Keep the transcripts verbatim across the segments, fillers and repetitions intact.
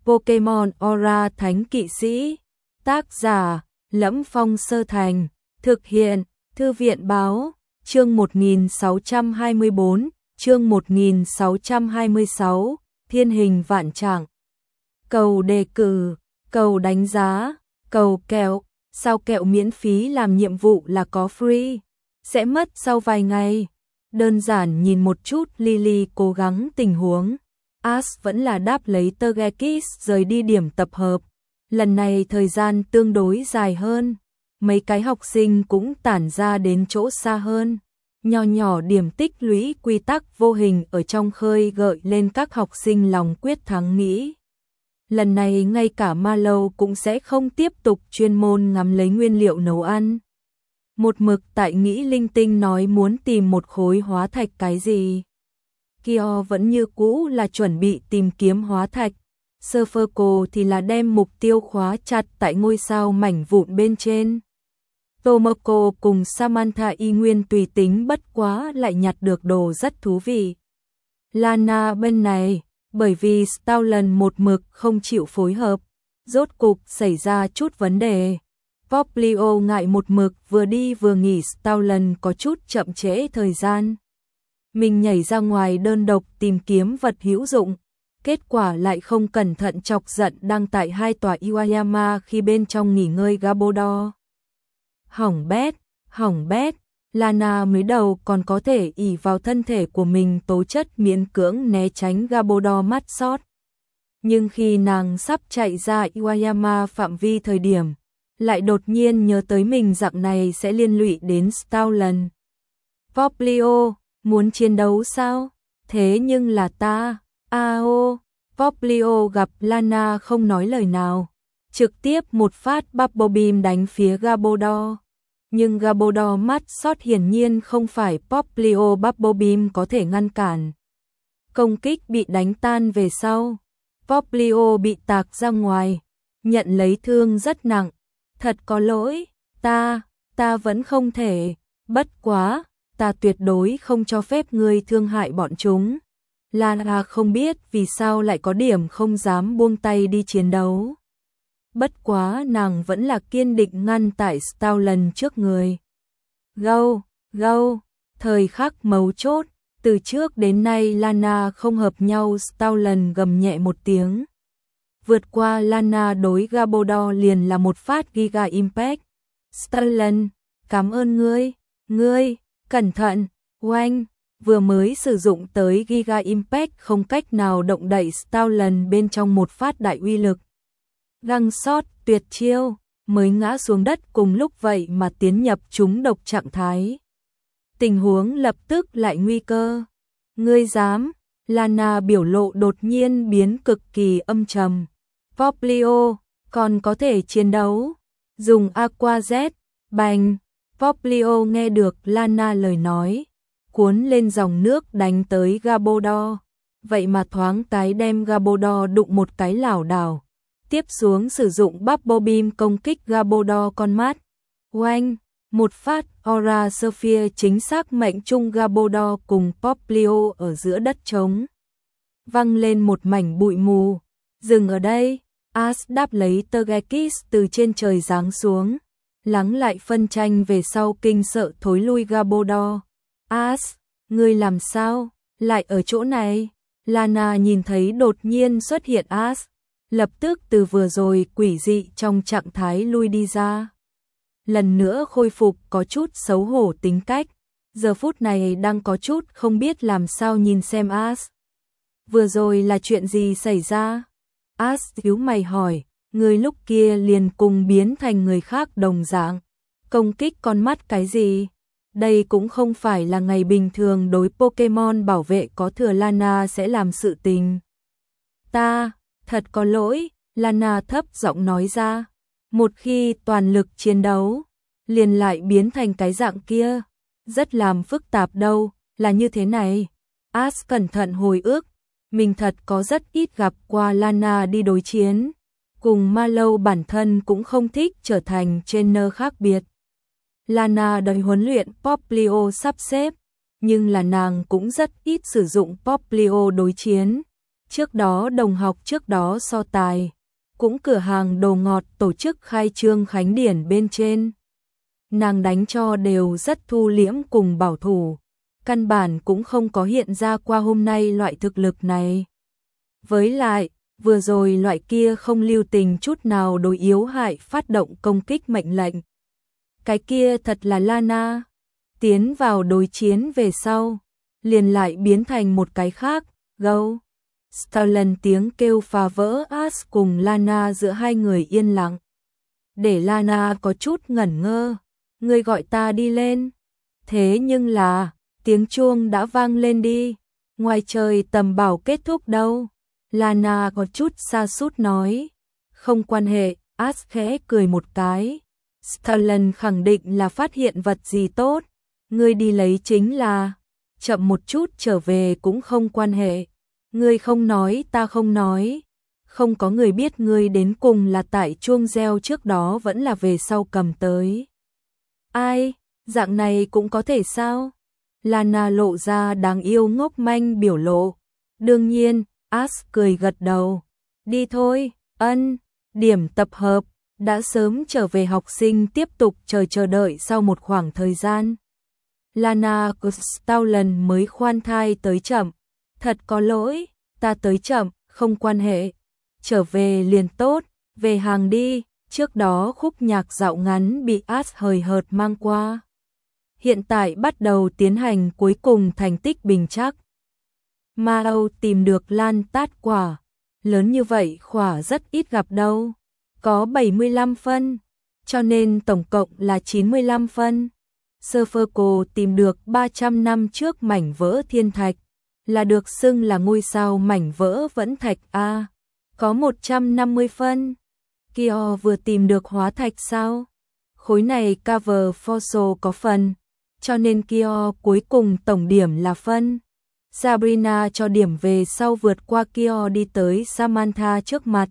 Pokemon Aura Thánh Kỵ Sĩ. Tác giả: Lẫm Phong Sơ Thành. Thực hiện: Thư viện Báo. Chương một nghìn sáu trăm hai mươi bốn, chương một nghìn sáu trăm hai mươi sáu, Thiên Hình Vạn Trạng. Cầu đề cử, cầu đánh giá, cầu kẹo. Sao kẹo miễn phí làm nhiệm vụ là có free, sẽ mất sau vài ngày. Đơn giản nhìn một chút Lily cố gắng tình huống. Ash vẫn là đáp lấy Togekiss rời đi điểm tập hợp. Lần này thời gian tương đối dài hơn. Mấy cái học sinh cũng tản ra đến chỗ xa hơn. Nhỏ nhỏ điểm tích lũy quy tắc vô hình ở trong khơi gợi lên các học sinh lòng quyết thắng nghĩ. Lần này ngay cả Mallow cũng sẽ không tiếp tục chuyên môn ngắm lấy nguyên liệu nấu ăn. Một mực tại nghĩ linh tinh nói muốn tìm một khối hóa thạch cái gì. Kyo vẫn như cũ là chuẩn bị tìm kiếm hóa thạch. Surferco thì là đem mục tiêu khóa chặt tại ngôi sao mảnh vụn bên trên. Tomoko cùng Samantha y nguyên tùy tính bất quá lại nhặt được đồ rất thú vị. Lana bên này, bởi vì Stoutland một mực không chịu phối hợp, rốt cục xảy ra chút vấn đề. Poplio ngại một mực vừa đi vừa nghỉ Stoutland có chút chậm trễ thời gian. Mình nhảy ra ngoài đơn độc tìm kiếm vật hữu dụng, kết quả lại không cẩn thận chọc giận đang tại hai tòa Iwayama khi bên trong nghỉ ngơi Gabodor. Hỏng bét, hỏng bét, Lana mới đầu còn có thể ỷ vào thân thể của mình tố chất miễn cưỡng né tránh Gabodor mắt sót. Nhưng khi nàng sắp chạy ra Iwayama phạm vi thời điểm, lại đột nhiên nhớ tới mình dạng này sẽ liên lụy đến Stoutland. Poplio, muốn chiến đấu sao? Thế nhưng là ta, ao, Poplio gặp Lana không nói lời nào, trực tiếp một phát Bubble Beam đánh phía Gabodor. Nhưng Gabodor mắt sót hiển nhiên không phải Poplio Bubble Beam có thể ngăn cản. Công kích bị đánh tan về sau, Poplio bị tạc ra ngoài, nhận lấy thương rất nặng. Thật có lỗi, ta, ta vẫn không thể, bất quá, ta tuyệt đối không cho phép ngươi thương hại bọn chúng. Lana không biết vì sao lại có điểm không dám buông tay đi chiến đấu. Bất quá nàng vẫn là kiên định ngăn tại Stoutland trước người. Go, go, thời khắc mấu chốt, từ trước đến nay Lana không hợp nhau. Stoutland gầm nhẹ một tiếng. Vượt qua Lana đối Gabodor liền là một phát Giga Impact. Stoutland, cảm ơn ngươi, ngươi, cẩn thận, oanh, vừa mới sử dụng tới Giga Impact không cách nào động đậy Stoutland bên trong một phát đại uy lực. Găng sót, tuyệt chiêu, mới ngã xuống đất cùng lúc vậy mà tiến nhập trúng độc trạng thái. Tình huống lập tức lại nguy cơ. Ngươi dám, Lana biểu lộ đột nhiên biến cực kỳ âm trầm. Poplio, còn có thể chiến đấu. Dùng Aqua Z, bành. Poplio nghe được Lana lời nói, cuốn lên dòng nước đánh tới Gabodor. Vậy mà thoáng cái đem Gabodor đụng một cái lảo đảo. Tiếp xuống sử dụng Bubble Beam công kích Gabodor con mắt. Oanh, một phát Aura Sphere chính xác mệnh trung Gabodor cùng Poplio ở giữa đất trống. Văng lên một mảnh bụi mù. Dừng ở đây, Ash đáp lấy Togekiss từ trên trời giáng xuống. Lắng lại phân tranh về sau kinh sợ thối lui Gabodor. Ash, ngươi làm sao? Lại ở chỗ này? Lana nhìn thấy đột nhiên xuất hiện Ash, lập tức từ vừa rồi quỷ dị trong trạng thái lui đi ra. Lần nữa khôi phục có chút xấu hổ tính cách, giờ phút này đang có chút không biết làm sao nhìn xem Ash. Vừa rồi là chuyện gì xảy ra? Ash nhíu mày hỏi, người lúc kia liền cùng biến thành người khác đồng dạng. Công kích con mắt cái gì? Đây cũng không phải là ngày bình thường đối Pokemon bảo vệ có thừa Lana sẽ làm sự tình. Ta, thật có lỗi, Lana thấp giọng nói ra. Một khi toàn lực chiến đấu, liền lại biến thành cái dạng kia. Rất làm phức tạp đâu, là như thế này. Ash cẩn thận hồi ức, mình thật có rất ít gặp qua Lana đi đối chiến. Cùng Mallow bản thân cũng không thích trở thành trainer khác biệt. Lana đòi huấn luyện Poplio sắp xếp, nhưng là nàng cũng rất ít sử dụng Poplio đối chiến. Trước đó đồng học trước đó so tài, cũng cửa hàng đồ ngọt tổ chức khai trương khánh điển bên trên. Nàng đánh cho đều rất thu liễm cùng bảo thủ, căn bản cũng không có hiện ra qua hôm nay loại thực lực này. Với lại, vừa rồi loại kia không lưu tình chút nào đối yếu hại phát động công kích mệnh lệnh. Cái kia thật là Lana, tiến vào đối chiến về sau, liền lại biến thành một cái khác, Go. Stalin tiếng kêu phá vỡ As cùng Lana giữa hai người yên lặng. Để Lana có chút ngẩn ngơ, người gọi ta đi lên. Thế nhưng là, tiếng chuông đã vang lên đi, ngoài trời tầm bảo kết thúc đâu. Lana có chút sa sút nói, không quan hệ, As khẽ cười một cái. Stalin khẳng định là phát hiện vật gì tốt, ngươi đi lấy chính là, chậm một chút trở về cũng không quan hệ. Ngươi không nói ta không nói, không có người biết ngươi đến cùng là tại chuông reo trước đó vẫn là về sau cầm tới. Ai, dạng này cũng có thể sao? Lana lộ ra đáng yêu ngốc manh biểu lộ. Đương nhiên, As cười gật đầu. Đi thôi, ân, điểm tập hợp, đã sớm trở về học sinh tiếp tục chờ chờ đợi sau một khoảng thời gian. Lana Stalin mới khoan thai tới chậm. Thật có lỗi, ta tới chậm, không quan hệ. Trở về liền tốt, về hàng đi, trước đó khúc nhạc dạo ngắn bị As hời hợt mang qua. Hiện tại bắt đầu tiến hành cuối cùng thành tích bình chắc. Mao tìm được lan tát quả, lớn như vậy khỏa rất ít gặp đâu, có bảy mươi lăm phân, cho nên tổng cộng là chín mươi lăm phân. Serferco tìm được ba trăm năm trước mảnh vỡ thiên thạch, là được xưng là ngôi sao mảnh vỡ vẫn thạch A, có một trăm năm mươi phân. Kyo vừa tìm được hóa thạch sao? Khối này cover fossil có phần, cho nên Kyo cuối cùng tổng điểm là phân. Sabrina cho điểm về sau vượt qua Kyo đi tới Samantha trước mặt.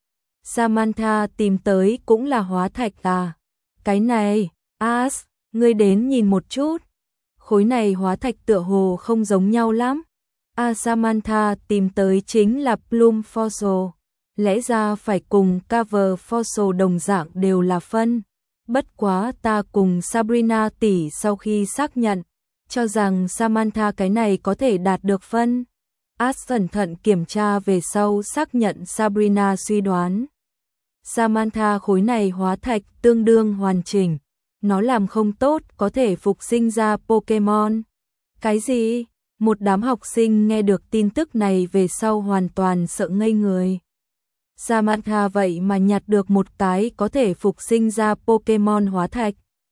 Samantha tìm tới cũng là hóa thạch à? Cái này, As, ngươi đến nhìn một chút. Khối này hóa thạch tựa hồ không giống nhau lắm. À, Samantha tìm tới chính là Plum Fossil. Lẽ ra phải cùng cover fossil đồng dạng đều là phân. Bất quá ta cùng Sabrina tỷ sau khi xác nhận, cho rằng Samantha cái này có thể đạt được phân. As cẩn thận kiểm tra về sau xác nhận Sabrina suy đoán. Samantha khối này hóa thạch tương đương hoàn chỉnh. Nó làm không tốt có thể phục sinh ra Pokemon. Cái gì? Một đám học sinh nghe được tin tức này về sau hoàn toàn sợ ngây người. Samantha vậy mà nhặt được một cái có thể phục sinh ra Pokemon hóa thạch.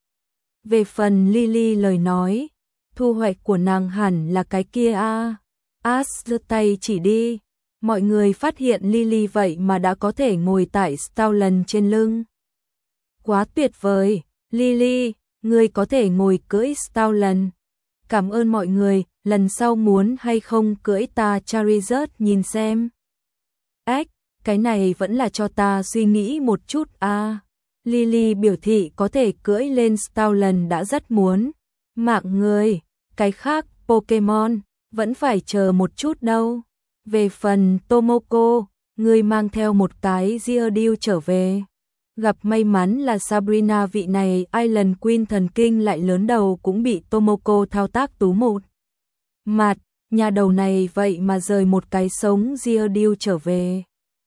Về phần Lily lời nói, thu hoạch của nàng hẳn là cái kia a. À. As giơ tay chỉ đi, mọi người phát hiện Lily vậy mà đã có thể ngồi tại Stalin trên lưng. Quá tuyệt vời, Lily, ngươi có thể ngồi cưỡi Stalin. Cảm ơn mọi người, lần sau muốn hay không cưỡi ta Charizard nhìn xem. Ếch, cái này vẫn là cho ta suy nghĩ một chút a. À. Lily biểu thị có thể cưỡi lên Stalin đã rất muốn. Mạng người, cái khác Pokemon vẫn phải chờ một chút đâu. Về phần Tomoko, người mang theo một cái Geodude trở về. Gặp may mắn là Sabrina vị này Island Queen thần kinh lại lớn đầu cũng bị Tomoko thao tác tú một mặt, nhà đầu này vậy mà rời một cái sống Geodude trở về.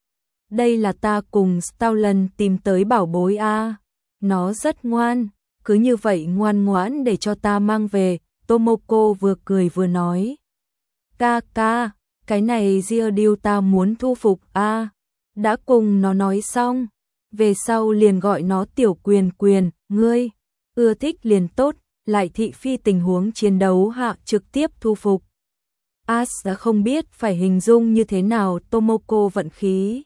Đây là ta cùng Stalin tìm tới bảo bối a. Nó rất ngoan, cứ như vậy ngoan ngoãn để cho ta mang về, Tomoko vừa cười vừa nói. Ca ca, cái này Geodude ta muốn thu phục a. Đã cùng nó nói xong, về sau liền gọi nó tiểu quyền quyền, ngươi, ưa thích liền tốt, lại thị phi tình huống chiến đấu hạ trực tiếp thu phục. As đã không biết phải hình dung như thế nào Tomoko vận khí.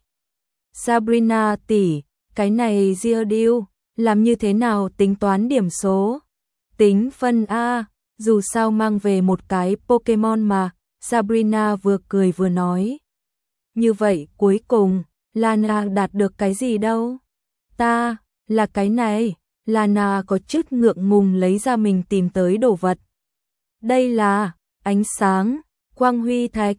Sabrina tỷ, cái này Geodude, làm như thế nào tính toán điểm số? Tính phân A, dù sao mang về một cái Pokemon mà, Sabrina vừa cười vừa nói. Như vậy cuối cùng, Lana đạt được cái gì đâu? Ta, là cái này, Lana có chút ngượng ngùng lấy ra mình tìm tới đồ vật. Đây là, ánh sáng, quang huy thạch,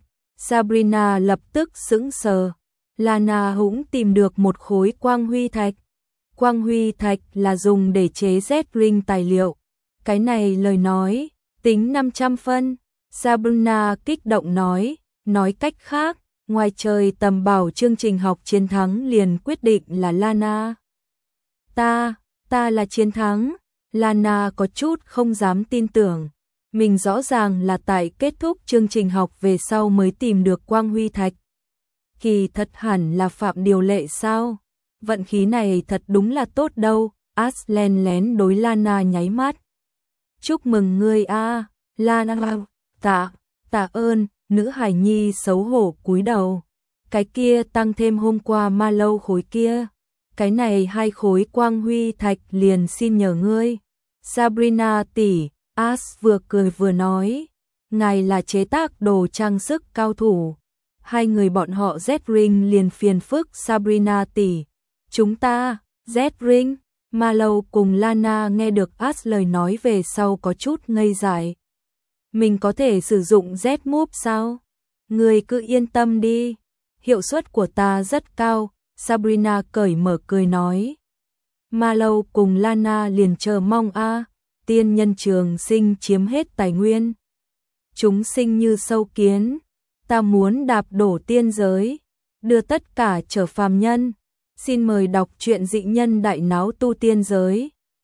Sabrina lập tức sững sờ. Lana cũng tìm được một khối quang huy thạch. Quang huy thạch là dùng để chế Z-Ring tài liệu. Cái này lời nói, tính năm trăm phân. Sabrina kích động nói, nói cách khác, ngoài trời tầm bảo chương trình học chiến thắng liền quyết định là Lana. Ta, ta là chiến thắng. Lana có chút không dám tin tưởng. Mình rõ ràng là tại kết thúc chương trình học về sau mới tìm được quang huy thạch. Kỳ thật hẳn là phạm điều lệ sao? Vận khí này thật đúng là tốt đâu. Ash lén lén đối Lana nháy mắt. Chúc mừng ngươi a, Lana. Tạ, tạ ơn. Nữ hài nhi xấu hổ cúi đầu. Cái kia tăng thêm hôm qua ma lâu khối kia. Cái này hai khối quang huy thạch liền xin nhờ ngươi. Sabrina tỷ, Ash vừa cười vừa nói. Ngài là chế tác đồ trang sức cao thủ. Hai người bọn họ Z-Ring liền phiền phức Sabrina tỷ. Chúng ta, Z-Ring. Ma lâu cùng Lana nghe được Ash lời nói về sau có chút ngây dại. Mình có thể sử dụng Z-Move sao? Người cứ yên tâm đi. Hiệu suất của ta rất cao. Sabrina cởi mở cười nói. Ma lâu cùng Lana liền chờ mong a, tiên nhân trường sinh chiếm hết tài nguyên. Chúng sinh như sâu kiến. Ta muốn đạp đổ tiên giới, đưa tất cả trở phàm nhân. Xin mời đọc truyện Dị Nhân Đại Náo Tu Tiên Giới.